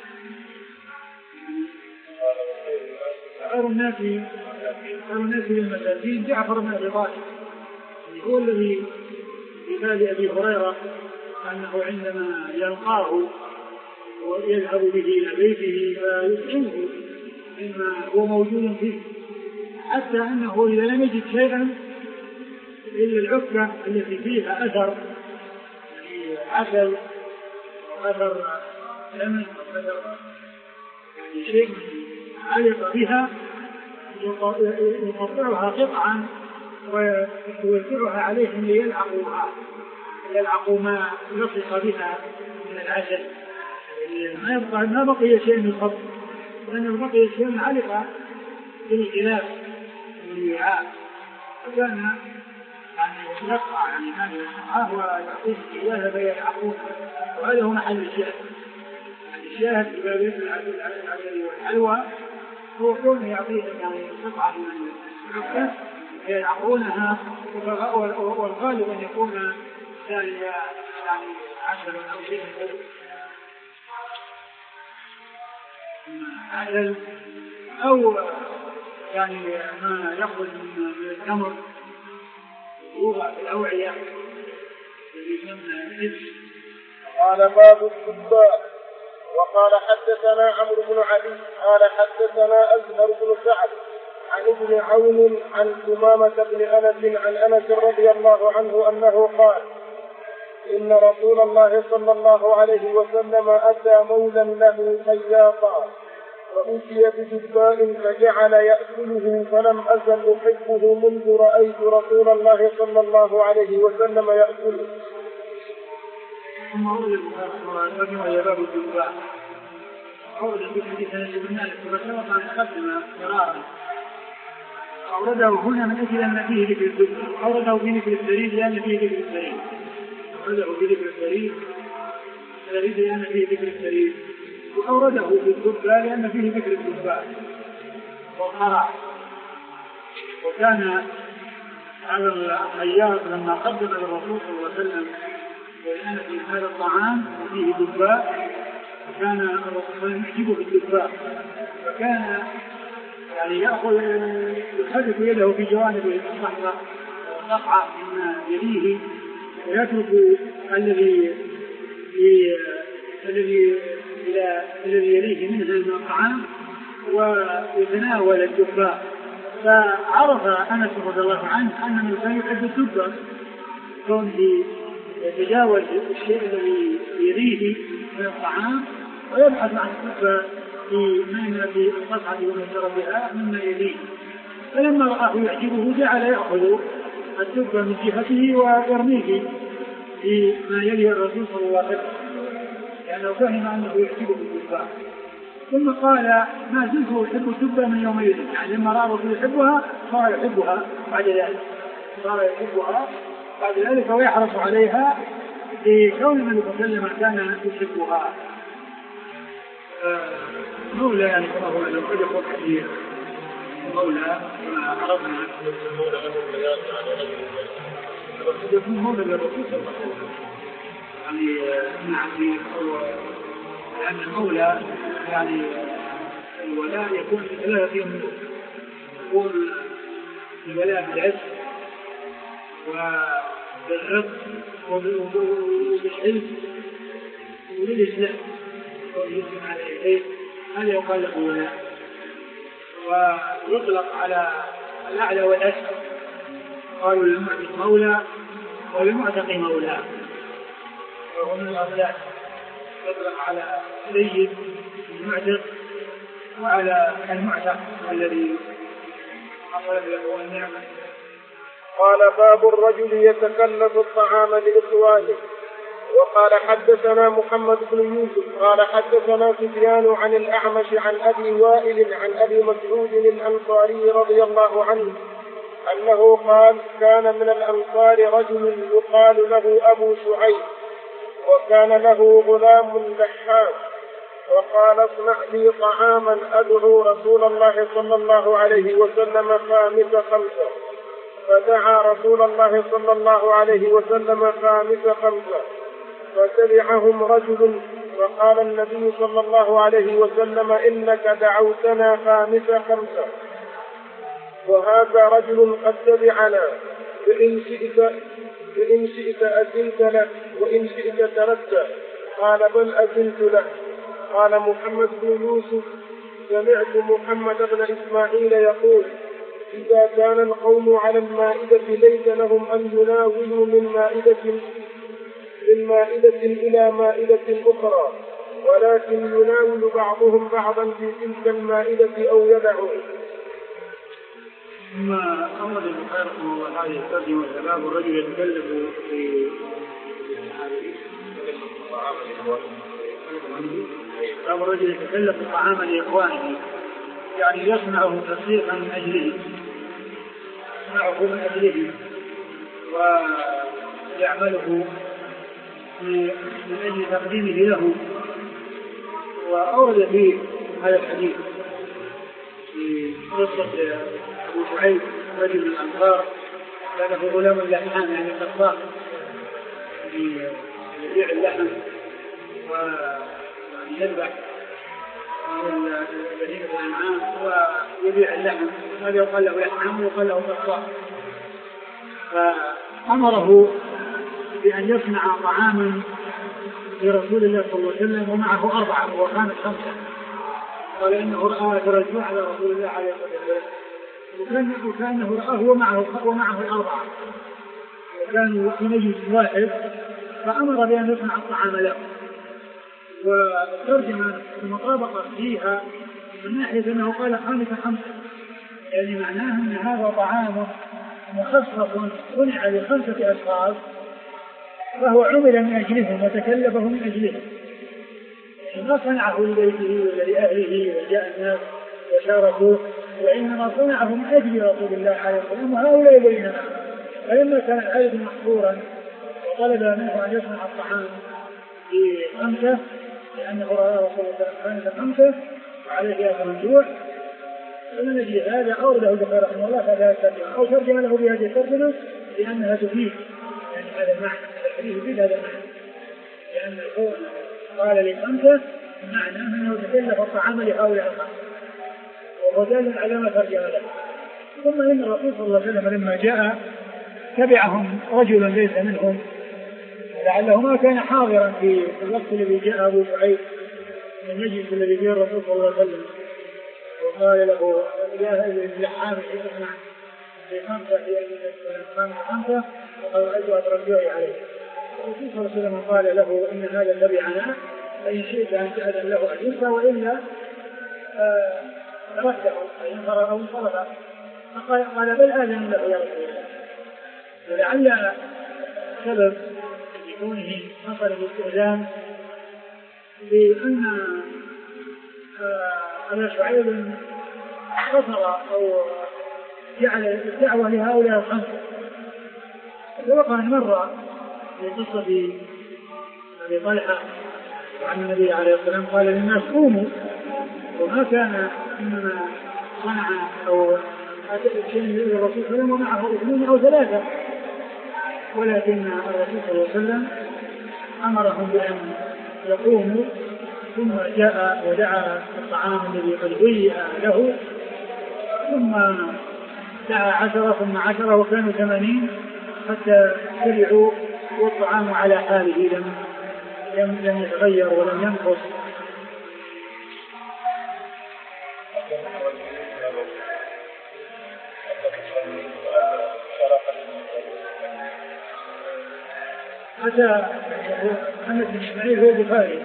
خير الناس خير الناس للمساكين جعفر بن أبي طالب هو الذي في بال أبي هريرة أنه عندما يلقاه ويذهب به إلى بيته فيطعمه مما هو موجود فيه، حتى أنه إذا لم يجد شيئا إلا العكة التي فيها أثر عسل وأثر لمن وأثر شيء علق بها يقطعها قطعا ويوزعها عليهم ليلعقوا يلعقوا ما لصق بها من العسل ما يبقى ما بقي شيء من الخبز، لأن بقي شيء علق بالغلاف والوعاء، فكان يعني يقع يعني هذا الشعار ويعطيه إياها فيلعقون، وهذا هو محل الشاهد. الشاهد في باب العسل والحلوى هو كونه يعطيهم يعني قطعة من العسل يلعقونها، والغالب أن يكون ثاني يعني عسل أو شيء عسل أو يعني ما يخرج من التمر يوضع في الأوعية يسمى إبس. قال باب السباء. وقال حدثنا عمرو بن علي قال حدثنا أزهر بن سعد عن ابن عون عن ثمامة بن أنس عن أنس رضي الله عنه أنه قال إن رسول الله صلى الله عليه وسلم أتى مولا له خياطا فأتي بدباء فجعل يأكله فلم أزل أحبه منذ رأيت رسول الله صلى الله عليه وسلم يأكله. ثم أورد البخاري وهي باب الدباء، أورد في حديث أنس بن مالك وسبق أن تقدم مرارا، أورده هنا من أجل أن فيه ذكر الدباء، أورده في ذكر السرير لأن فيه ذكر السرير، أورده في ذكر السرير لأن فيه ذكر السرير، وأورده في الدباء لأن فيه ذكر الدباء والقرع. وكان هذا الخياط لما قدم للرسول صلى الله عليه وسلم وكان في هذا الطعام وفيه دباء، كان الرسول يعجبه بالدباء، فكان يعني يأخذ يحرك يده في جوانب الصحراء قطعة مما يليه ويترك الذي الذي الذي يليه منها من الطعام ويتناول الدباء. فعرف أنس رضي الله عنه أن من كان يحب الدباء كونه يتجاوز الشيء الذي يليه من الطعام ويبحث عن الدباء في ميمنة القطعة ومشربها مما يليه، فلما رآه يعجبه جعل يأخذ الدباء من جهته ويرميه في ما يلي الرسول صلى الله عليه وسلم لأنه فهم أنه يعجبه الدباء. ثم قال ما زلت أحب الدباء من يومئذ، يعني لما رأى الرسول يحبها صار يحبها بعد ذلك صار يحبها بعد ذلك ويحرص عليها لكون النبي صلى الله عليه وسلم كان يحبها. مولى يعني كما هو لو قد يقول كثير مولى كما عرفنا قد يكون مولى للرسول صلى الله عليه وسلم، يعني نعم لأن المولى يعني الولاء يكون الولاء فيه النور، يكون الولاء بالعز وبالرق وبالحلم وبالإسلام ويجب عليه هذا يقال له ولاء، ويطلق على الأعلى والأسفل، قالوا للمعتق مولى وللمعتق مولى، ومن الأولاد يطلق على سيد المعتق وعلى المعتق الذي حصل له النعمة. قال باب الرجل يتكلف الطعام لإخوانه. وقال حدثنا محمد بن يوسف قال حدثنا سفيان عن الأعمش عن أبي وائل عن أبي مسعود الأنصاري رضي الله عنه أنه قال كان من الأنصار رجل يقال له أبو شعيب وكان له غلام لحام، وقال اصنع لي طعاما أدعو رسول الله صلى الله عليه وسلم خامس خمسة، فدعا رسول الله صلى الله عليه وسلم خامس خمسة، فتبعهم رجل وقال النبي صلى الله عليه وسلم إنك دعوتنا خامس خمسة وهذا رجل قد تبعنا، فإن شئت فإن شئت أذنت له وإن شئت تركت. قال بل أذنت له. قال محمد بن يوسف سمعت محمد بن إسماعيل يقول إذا كان القوم على المائدة ليس لهم أن يناولوا من مائدة من مائدة إلى مائدة أخرى، ولكن يناول بعضهم بعضا في تلك المائدة أو يدعو. ثم أورد البخاري رحمه الله هذه الترجمة باب الرجل يتكلف في باب الرجل يتكلف طعاما لإخوانه، يعني يصنعه تصديقا من أجله، يصنعه من أجله ويعمله من أجل تقديمه له. وأورد فيه هذا الحديث في قصة أبو شعيب رجل من الأنصار كان له غلام لحام يعني قصاص يبيع اللحم ويذبح البهيمة الأنعام ويبيع اللحم، هذا يقال له لحم ويقال له قصاص. فأمره بأن يصنع طعاما لرسول الله صلى الله عليه وسلم ومعه أربعة وكانت خمسة، قال إنه رأى أثر الجوع على رسول الله عليه الصلاة والسلام وكأنه رآه ومعه ومعه الأربعة وكانوا في مجلس واحد، فأمر بأن يصنع الطعام له. وترجم المطابقة فيها من ناحية أنه قال خمسة خمسة، يعني معناه أن هذا طعام مخصص صنع لخمسة أشخاص فهو عمل من أجلهم وتكلفه من أجلهم، ما صنعه لبيته ولا لأهله وجاء الناس وشاركوه، وإنما صنعه من أجل رسول الله عليه الصلاة والسلام وهؤلاء بيننا. فلما كان العدد محصورا وطلب منه أن يصنع الطعام بخمسة لأنه رأى رسول الله خمسة خمسة وعليه أثر الجوع، فمن أجل هذا أورده البخاري رحمه الله فهذا الترجمة أو ترجم له بهذه الترجمة لأنها تفيد يعني هذا المعنى، الحديث يفيد هذا المعنى، لأن القول قال لخمسة معنى أنه تكلف الطعام لهؤلاء الخمسة وهذا على ما ترجم له. ثم إن الرسول صلى الله عليه وسلم لما جاء تبعهم رجل ليس منهم لعله ما كان حاضرا في الوقت الذي جاء أبو شعيب من المجلس الذي فيه الرسول صلى الله عليه وسلم، وقال له يا اللحام اصنع في خمسة في خمسة وقال رأيت أثر الجوع عليه. الرسول صلى الله عليه وسلم قال له إن هذا تبعنا فإن شئت أن تأذن له أجلسه وإلا تركته فإن فرغ أو انصرف. فقال بل آذن له يا رسول الله. ولعل سبب لكونه حصل الاستئذان لأن أبا شعيب قصر أو جعل الدعوة لهؤلاء الخمسة. ووقع مرة في قصة أبي طلحة عن النبي عليه الصلاة والسلام قال للناس قوموا، وما كان إنما صنع أو أتى شيء إلى الرسول صلى الله عليه وسلم ومعه اثنين أو ثلاثة، ولكن الرسول صلى الله عليه وسلم أمرهم بأن يقوموا، ثم جاء ودعا الطعام الذي قد هيئ له، ثم دعا عشرة ثم عشرة وكانوا ثمانين حتى تبعوا والطعام على حاله لم لم يتغير ولم ينقص. حتى محمد بن إسماعيل هو بخاري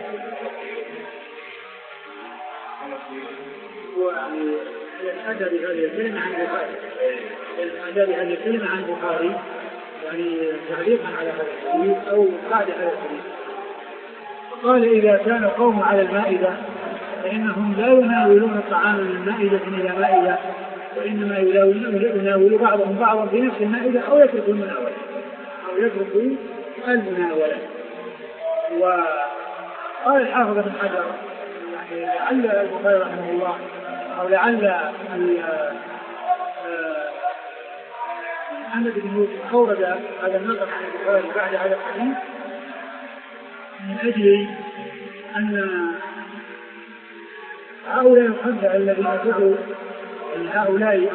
ويعني الأدى بهذه الكلمة عن بخاري الأدى بهذه الكلمة عن بخاري يعني تعليقا على هذا الحديث أو بعد هذا الحديث. قال إذا كان قوم على المائدة فإنهم لا يناولون الطعام من مائدة إلى مائدة، وإنما يناول بعضهم بعضا في نفس المائدة أو يتركوا المناولة أو يتركوا المناولة. وقال الحافظ بن حجر يعني لعل البخاري رحمه الله أو لعل محمد بن يوسف أورد هذا النظر عن البخاري بعد هذا الحديث من أجل أن هؤلاء الخمسة الذين دعوا هؤلاء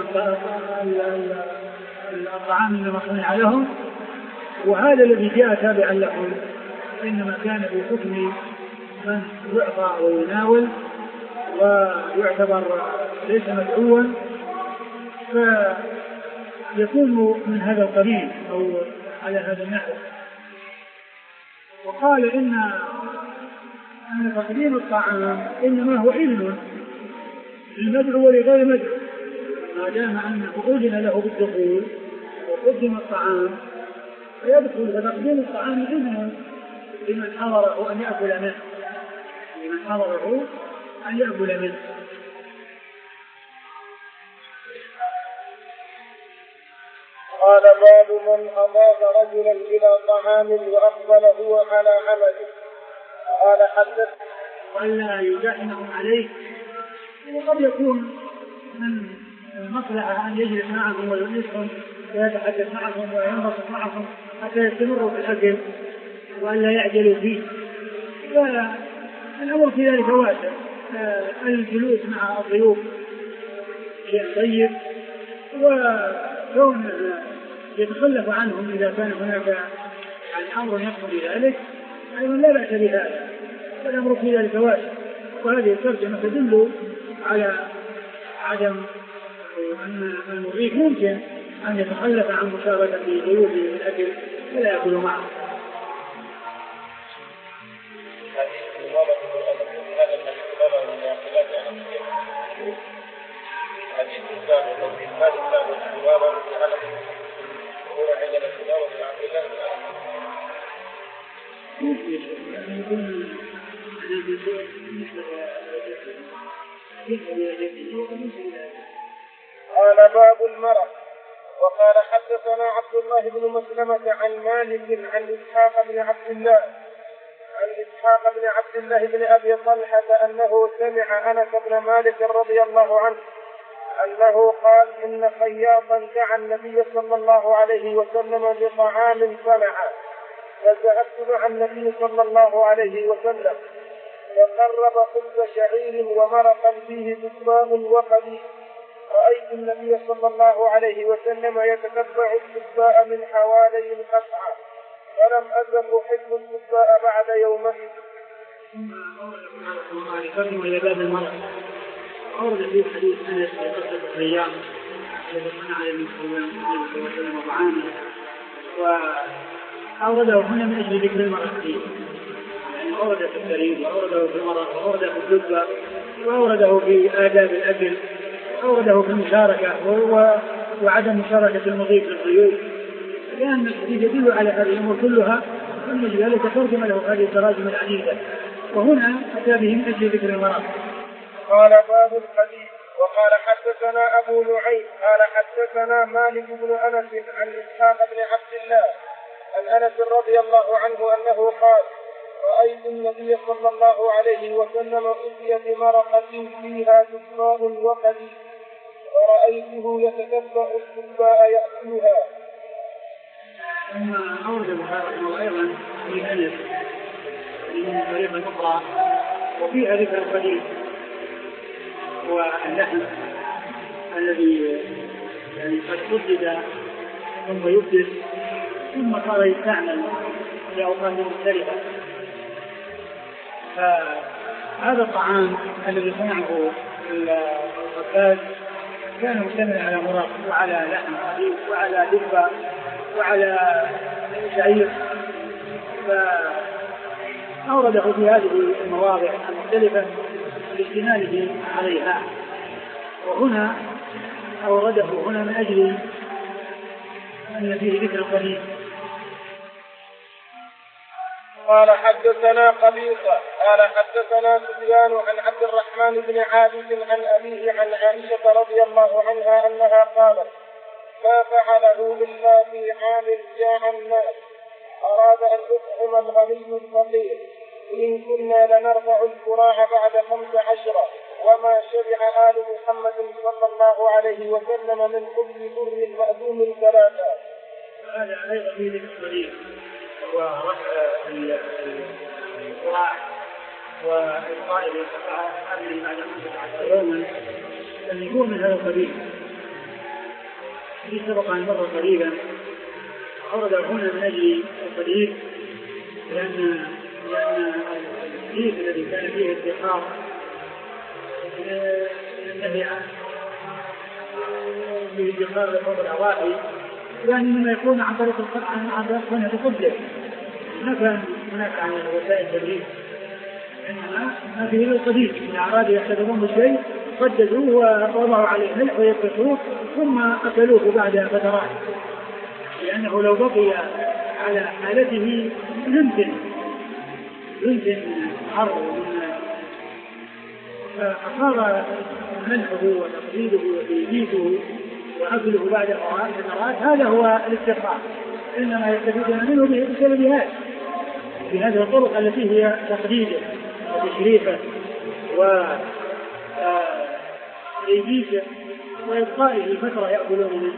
الطعام إنما صنع لهم، وهذا الذي جاء تابعا لهم إنما كان في حكم من يعطى ويناول ويعتبر ليس مدعوا، فيكون من هذا القبيل أو على هذا النحو. وقال إن أن تقديم الطعام إنما هو علم للمدعو ولغير المدعو، ما دام أنه أذن له بالدخول وقدم الطعام فيدخل. فتقديم الطعام علم لمن حضره أن يأكل منه لمن حضره أن يأكل منه. قال باب من أضاف رجلا إلى طعام وأقبل هو على عمله. قال حدث ولا يزاحمهم عليه، وقد يكون من المصلحة أن يجلس معهم ويؤنسهم ويتحدث معهم وينبسط معهم حتى يستمروا في الأكل وألا يعجلوا فيه. فالأمر في ذلك واسع. الجلوس مع الضيوف شيء طيب، وكون يتخلف عنهم إذا كان هناك أمر يقتضي ذلك أيضا لا بأس بهذا، والأمر في ذلك واسع. وهذه الترجمة تدل على عدم أن المضيف ممكن أن يتخلف عن مشاركة ضيوفه في الأكل ولا يأكل معه. قال باب المرض. وقال حدثنا عبد الله بن مسلمة عن مالك عن إسحاق بن عبد الله عن إسحاق بن عبد الله بن أبي طلحة أنه سمع أنس بن مالك رضي الله عنه أنه قال إن خياطا دعا النبي صلى الله عليه وسلم بطعام صنعا، فذهبت مع النبي صلى الله عليه وسلم فقرب خبز شعير ومرقا فيه دسماء وقديد. رأيت النبي صلى الله عليه وسلم يتتبع الدسماء من حوالي القطعة، فلم أزل أحب الدسماء بعد يومئذ. أورد في حديث أنس في قصة الصيام الذي صنع النبي صلى الله عليه وسلم طعاما، وأورده هنا من أجل ذكر المرض فيه، يعني أورده في التريد وأورده في المرض وأورده في الدبة وأورده في آداب الأكل وأورده في المشاركة وعدم مشاركة المضيف للضيوف، لأن الحديث يدل على هذه الأمور كلها، ومن أجل ذلك ترجم له هذه التراجم العديدة، وهنا أتى به من أجل ذكر المرض. قال باب الحديث. وقال حدثنا أبو نعيم قال حدثنا مالك بن أنس عن إسحاق بن عبد الله عن أنس رضي الله عنه أنه قال رأيت النبي صلى الله عليه وسلم أتي بمرقة فيها دسماء وقديد، ورأيته يتتبع الدسماء يأكلها. ثم أورد البخاري أيضا في أنس من طريقة أخرى وفيها ذكر القديد واللحم الذي يعني قد قدد ثم يبدل ثم صار يستعمل في أوقات مختلفة. فهذا الطعام الذي صنعه الركاز كان مشتملا على مرق وعلى لحم خفيف وعلى دبة وعلى شعير، فأورده في هذه المواضع المختلفة لاستناده عليها، وهنا أورده هنا من أجل أن فيه ذكر القليل. قال حدثنا قبيصة قال حدثنا سفيان عن عبد الرحمن بن عابد عن أبيه عن عائشة رضي الله عنها أنها قالت ما فعله إلا في عام جاع الناس أراد أن يطعم الغني الفقير، إن كنا لنرفع الكراع بعد خمس عشرة وما شبع آل محمد صلى الله عليه وسلم من كل بر مأدوم ثلاثة. هذا أيضا في ذكر القليل ورفع الكراع وإلقاء القطعة قبل بعد خمسة عشر يوما لم يكون من هذا القبيل. في سبق أن مر قريبا أورد هنا من أجل القليل لأن لأن الحديث الذي كان فيه ادخار النبي في ادخار لفوق الأواعي يعني مما يكون عن طريق عن عن طريق تقدم، ما كان هناك عن وسائل التدريب، إنما هذه هي القديم من أعراض يحتفظون بالشيء قددوه ووضعوا عليه ملح ويطبخوه ثم أكلوه بعد فترات، لأنه لو بقي على حالته يمكن يمكن حر من فصار منحه وتقليده وتيجيزه وأكله بعد المرات هذا هو الاستقرار، إنما يستفيدون منه بسبب هذا بهذه الطرق التي هي تقليده وتشريفه وتيجيزه وإبقائه الفترة يأكلون منه.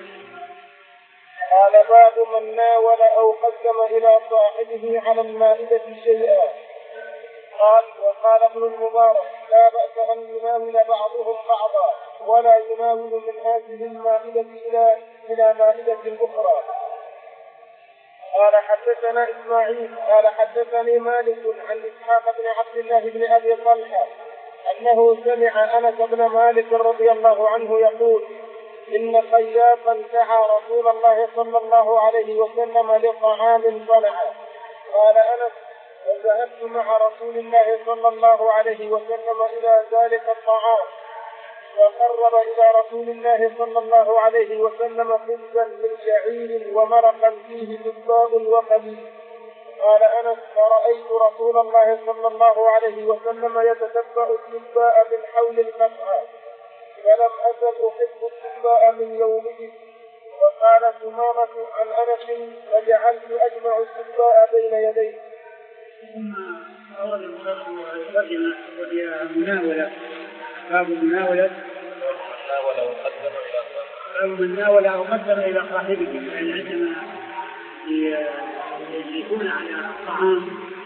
قال باب من ناول أو قدم إلى صاحبه على المائدة شيئا. قال وقال ابن المبارك لا بأس أن يناول بعضهم بعضا ولا يناول من هذه المائدة إلى إلى مائدة أخرى. قال حدثنا إسماعيل قال حدثني مالك عن إسحاق بن عبد الله بن أبي طلحة أنه سمع أنس بن مالك رضي الله عنه يقول إن خياطا دعا رسول الله صلى الله عليه وسلم لطعام صنعه. قال أنس وذهبت مع رسول الله صلى الله عليه وسلم إلى ذلك الطعام وقرب إلى رسول الله صلى الله عليه وسلم خبزا من شعير ومرقا فيه دباء وقليل. قال أنس فرأيت رسول الله صلى الله عليه وسلم يتتبع الدباء من حول القطعة فلم أزل أحب الدباء من يومئذ. وقال ثمامة عن أنس فجعلت أجمع الدباء بين يديه. ثم أورد المصنف الترجمة وهي مناولة باب مناولة باب من ناول أو قدم إلى صاحبه، يعني عندما يجلسون على الطعام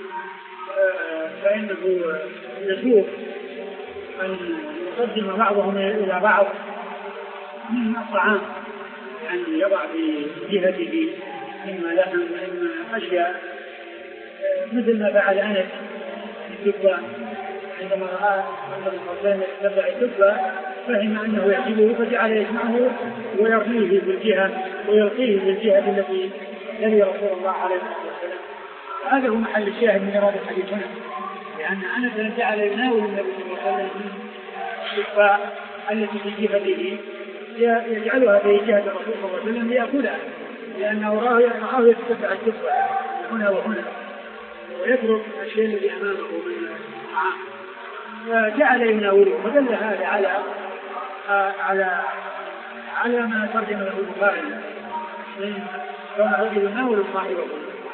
فإنه يسوق أن يقدم بعضهم إلى بعض من الطعام، يعني يضع في جهته إما لحم وإما أشياء مثل ما فعل أنس الدباء عندما رأى أن الحسين يتبع الدباء فهم أنه يعجبه فجعل يجمعه ويرميه بالجهة ويلقيه بالجهة التي يلي رسول الله عليه وسلم. هذا هو محل الشاهد من إرادة الحديث هنا، لأن أنس جعل يناول النبي صلى الله عليه وسلم الدباء التي في جهته يجعلها في جهة الرسول صلى الله عليه وسلم ليأكلها، لأنه رآه يتبع الدباء هنا وهنا ويترك الشيء الذي أمامه من الطعام فجعل يناوله. فدل هذا على على على ما ترجم له البخاري من كون الرجل يناول صاحبه.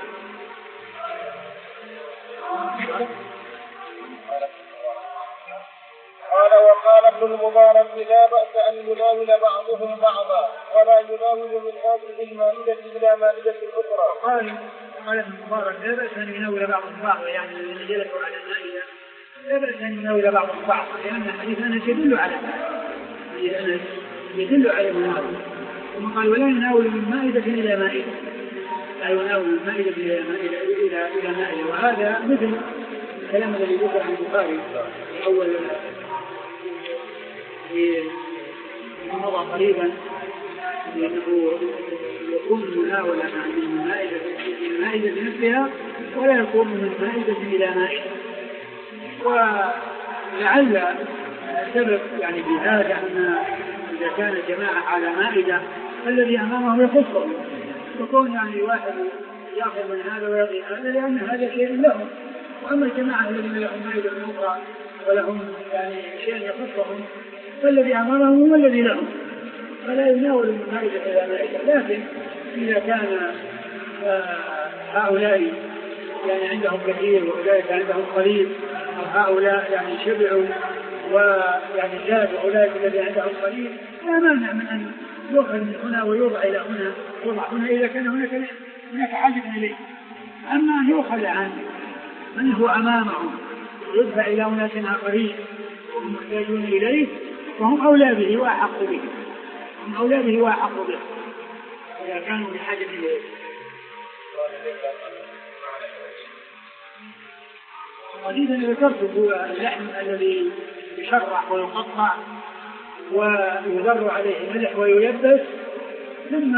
قال وقال ابن المبارك لا بأس أن يناول بعضهم بعضا ولا يناول من هذه المائدة إلى مائدة أخرى. قال قال ابن المبارك لا بأس أن يناول بعضهم بعضا، يعني الذين جلسوا على المائدة لا بأس أن يناول بعضهم بعضا، لأن حديث أنس يدل على ذلك يدل على المناول. ثم قال ولا يناول من مائدة إلى مائدة، لا يناول من مائدة إلى مائدة إلى إلى مائدة. وهذا مثل الكلام الذي ذكر عن البخاري في أول في مضى قريبا لأنه يكون مناولة من مائدة من المائدة بنفسها ولا يكون من مائدة إلى مائدة. ولعل السبب يعني في هذا أن إذا كان جماعة على مائدة الذي أمامه يخصهم، يكون يعني واحد يأخذ من هذا ويضيع هذا لأن هذا شيء لهم، وأما الجماعة الذين لهم مائدة أخرى ولهم يعني شيء يخصهم فالذي أمامهم هو الذي لهم، فلا يناول من مائدة إلى مائدة. لكن إذا كان هؤلاء يعني عندهم كثير وأولئك عندهم قليل، هؤلاء يعني شبعوا ويعني زادوا أولئك الذي عندهم قليل، لا مانع من أن يؤخذ من هنا ويوضع إلى هنا يوضع هنا إذا كان هناك هناك حاجة إليه. أما أن يؤخذ عنه من هو أمامهم ويدفع إلى أناس آخرين وهم محتاجون إليه وهم أولى به وأحق به، هم أولى به وأحق به إذا كانوا بحاجة إليه. قديما ذكرت هو اللحم الذي يشرح ويقطع ويذر عليه ملح ويلبس ثم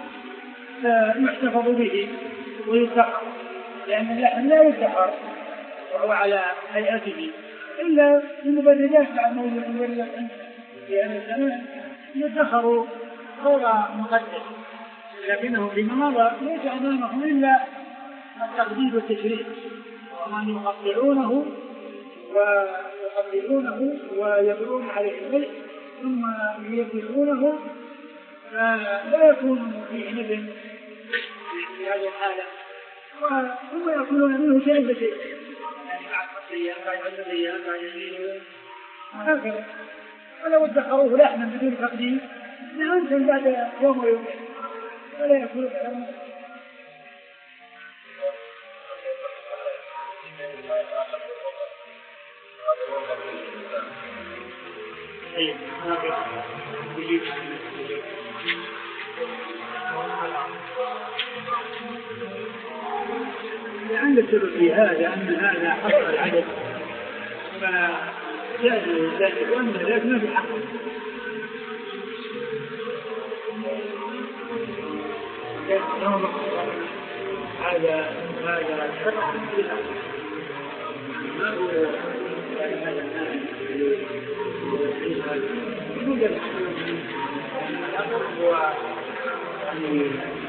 يحتفظ به ويدخر، لأن اللحم لا يدخر وهو على هيئته إلا المبردات بعد موضوع المبردات في هذا الزمان يدخروا غير مقدس، لكنه فيما مضى ليس أمامهم إلا التقدير والتشريع ومن يقطعونه ويقبلونه ويضرون عليه الملك ثم يبلغونه، فلا يكون فيه ندم في هذه الحالة، وهم يأكلون منه شيء بشيء، يعني بعد خمس أيام بعد عشر أيام بعد عشرين هكذا. ولو ادخروه لحما بدون تقديم لأنتم بعد يوم ويومين ولا يأكلون لحما. لعل السبب في هذا أن هذا حصر العدد فجاز ذلك، وأن ذلك ما في حق. هذا هذا شرع ما هو هذا يوجد هو يعني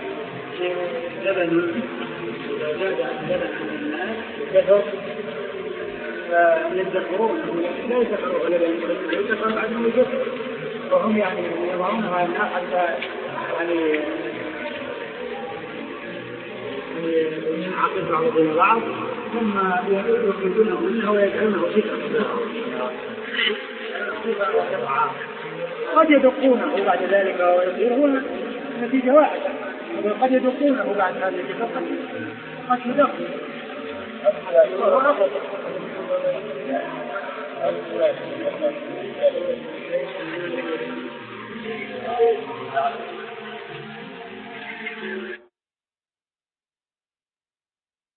لبن إذا زاد لبن عن الناس كثر فيدخرون لا يدخرون لبن يدخرون عنه كثر، وهم يعني يضعونها الناس حتى يعني ينعقد بعض بين بعض ثم يخرجونه منها ويجعلونه صفة قد يدقونه بعد ذلك ويصيرون نتيجة واحدة، وقد يدقونه بعد هذه الدقة قد يدق وهو أفضل.